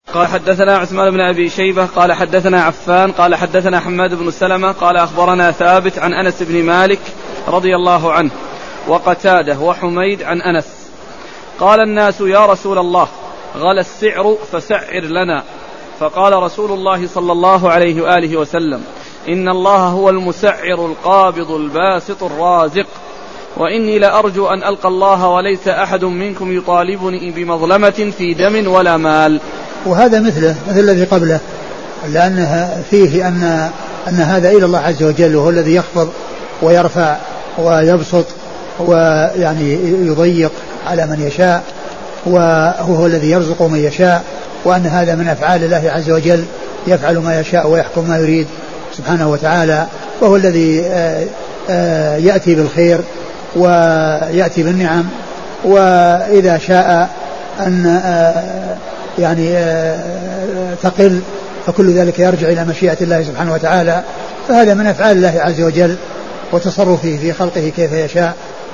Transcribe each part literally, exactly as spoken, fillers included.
قال حدثنا عثمان بن أبي شيبة قال حدثنا عفان قال حدثنا حماد بن سلمة قال أخبرنا ثابت عن أنس بن مالك رضي الله عنه وقتاده وحميد عن أنس قال الناس يا رسول الله غلى السعر فسعر لنا، فقال رسول الله صلى الله عليه وآله وسلم إن الله هو المسعر القابض الباسط الرازق، وإني لأرجو أن ألقى الله وليس أحد منكم يطالبني بمظلمة في دم ولا مال. وهذا مثله مثل الذي قبله، لأنها فيه أن, أن هذا إلى الله عز وجل، وهو الذي يخفض ويرفع ويبسط ويعني يضيق على من يشاء، وهو الذي يرزق من يشاء، وأن هذا من أفعال الله عز وجل، يفعل ما يشاء ويحكم ما يريد سبحانه وتعالى، وهو الذي يأتي بالخير ويأتي بالنعم، وإذا شاء أن يعني تقل فكل ذلك يرجع إلى مشيئة الله سبحانه وتعالى، فهذا من أفعال الله عز وجل وتصرفه في خلقه كيف يشاء.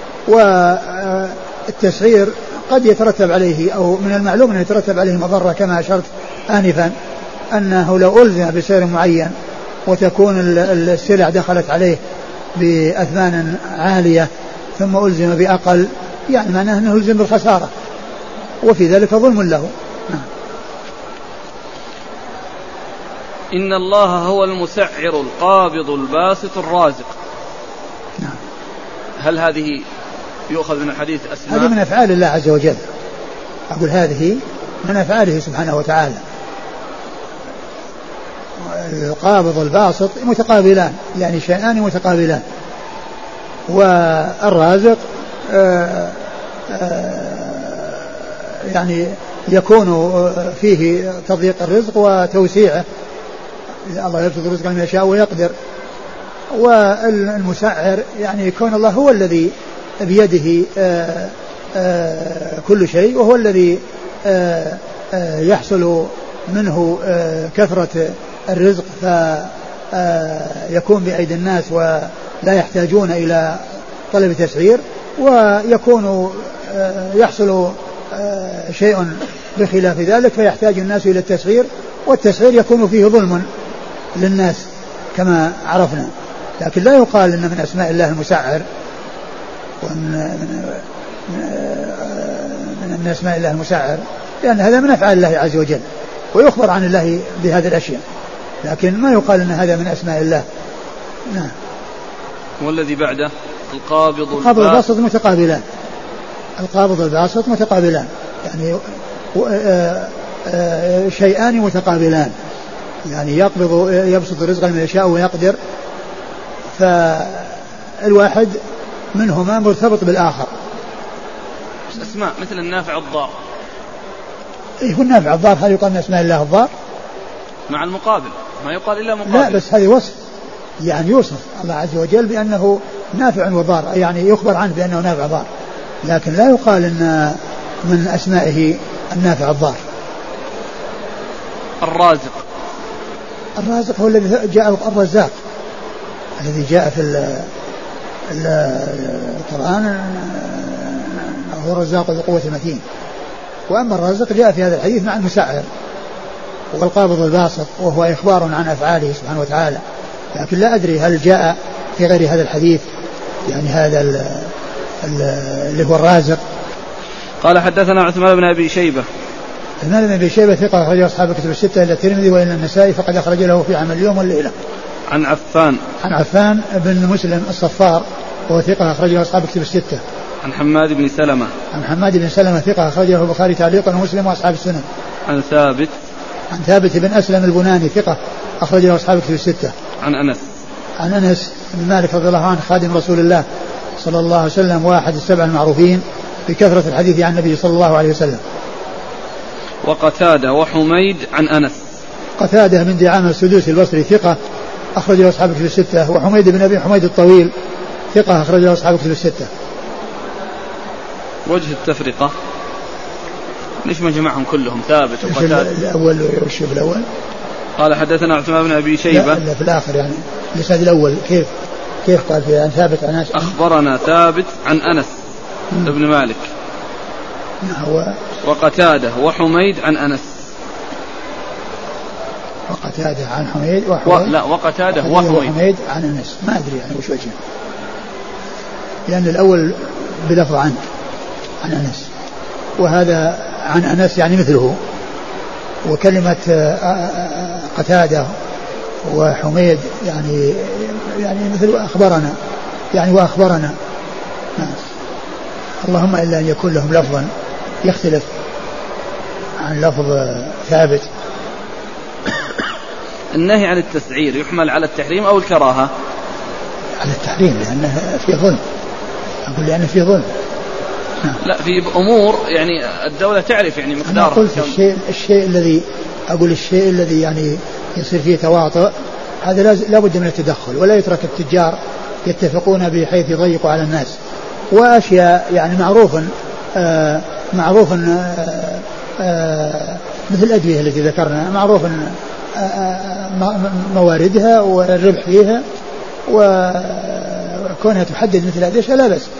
والتسعير قد يترتب عليه أو من المعلوم أن يترتب عليه مضرة كما أشرت آنفا، أنه لو ألزم بسعر معين وتكون السلع دخلت عليه بأثمان عالية ثم ألزم بأقل، يعني معناه أنه ألزم بالخسارة، وفي ذلك ظلم له. نعم. إن الله هو المسعر القابض الباسط الرازق. نعم. هل هذه يؤخذ من الحديث أسماء؟ هذه من أفعال الله عز وجل، أقول هذه من أفعاله سبحانه وتعالى. القابض الباسط متقابلان، يعني شيئان متقابلان. والرازق آآ آآ يعني يكون فيه تضييق الرزق وتوسيعه، الله يبسط الرزق لمن يشاء ويقدر. والمسعر يعني يكون الله هو الذي بيده آآ آآ كل شيء، وهو الذي آآ آآ يحصل منه كثرة الرزق فيكون بأيدي الناس ولا يحتاجون إلى طلب تسعير، ويكون يحصل شيء بخلاف ذلك فيحتاج الناس إلى التسعير، والتسعير يكون فيه ظلم للناس كما عرفنا. لكن لا يقال إن من أسماء الله المسعر، ومن من, من أسماء الله المسعر، لأن هذا من أفعال الله عز وجل ويخبر عن الله بهذه الأشياء، لكن ما يقال أن هذا من أسماء الله. نعم. والذي بعده القابض القابض الباسط متقابلان، القابض الباسط متقابلان، يعني شيئان متقابلان، يعني يقبض يبسط الرزق لمن يشاء ويقدر، فالواحد منهما مرتبط بالآخر. أسماء مثل النافع الضار. يكون نافع الضار، هل يقال من أسماء الله الضار؟ مع المقابل ما يقال إلا مقابل. لا، بس هذه وصف، يعني يوصف الله عز وجل بأنه نافع وضار، يعني يخبر عنه بأنه نافع ضار، لكن لا يقال أن من أسمائه النافع الضار. الرازق. الرازق هو الذي جاء، الرزاق الذي جاء في القرآن هو الرزاق ذو قوة متين. وأما الرازق جاء في هذا الحديث مع المسعر والقابض الباسط، وهو إخبار عن أفعاله سبحانه وتعالى، لكن لا أدري هل جاء في غير هذا الحديث يعني هذا ال ال اللي هو الرازق. قال حدثنا عثمان بن أبي شيبة. عثمان بن أبي شيبة ثقة أخرج أصحاب الكتب الستة إلا الترمذي وإلا النسائي، فقد أخرج له في عمل اليوم والليلة. عن عفان. عن عفان بن مسلم الصفار وهو ثقة أخرج له أصحاب الكتب الستة. عن حماد بن سلمة. عن حماد بن سلمة ثقة أخرج له البخاري تعليقا ومسلم وأصحاب السنن. عن ثابت. عن ثابت بن أسلم البناني ثقة أخرج له أصحاب الكتب الستة. عن أنس. عن أنس بن مالك رضي الله عنه خادم رسول الله صلى الله عليه وسلم، واحد السبع المعروفين بكثرة الحديث عن النبي صلى الله عليه وسلم. وقتادة وحميد عن أنس. قتادة من دعامة السدوسي البصري ثقة أخرج له أصحاب الكتب الستة. وحميد بن أبي حميد الطويل ثقة أخرج له أصحاب الكتب الستة. وجه التفرقة ليش ما جمعهم كلهم ثابت وقتادة؟ الأول وش الأول؟ قال حدثنا عثمان بن أبي شيبة. لا, لا في الآخر يعني الإسناد الأول كيف كيف قال في عن ثابت عن أنس؟ أخبرنا ثابت عن أنس ابن مالك. هو وقتادة وحميد عن أنس. وقتادة عن حميد و... لا وقتادة وحميد. وحميد عن أنس. ما أدري يعني وش وجهه، لأن الأول بلفظ عن عن أنس، وهذا عن أنس يعني مثله. وكلمة قتادة وحميد يعني يعني مثل أخبرنا يعني وأخبرنا. اللهم إلا أن يكون لهم لفظا يختلف عن لفظ ثابت. النهي عن التسعير يحمل على التحريم أو الكراهة؟ على التحريم، لأنه في ظلم. أقول لأنه في ظلم. لا في أمور يعني الدولة تعرف يعني مقدارها. أنا قلت الشيء, الشيء الذي أقول الشيء الذي يعني يصير فيه تواطؤ هذا لا بد من التدخل، ولا يترك التجار يتفقون بحيث يضيقوا على الناس. وأشياء يعني معروف آه معروف آه آه مثل الأدوية التي ذكرنا معروف آه مواردها والربح فيها، وكونها تحدد مثل هذه الأشياء لا بأس.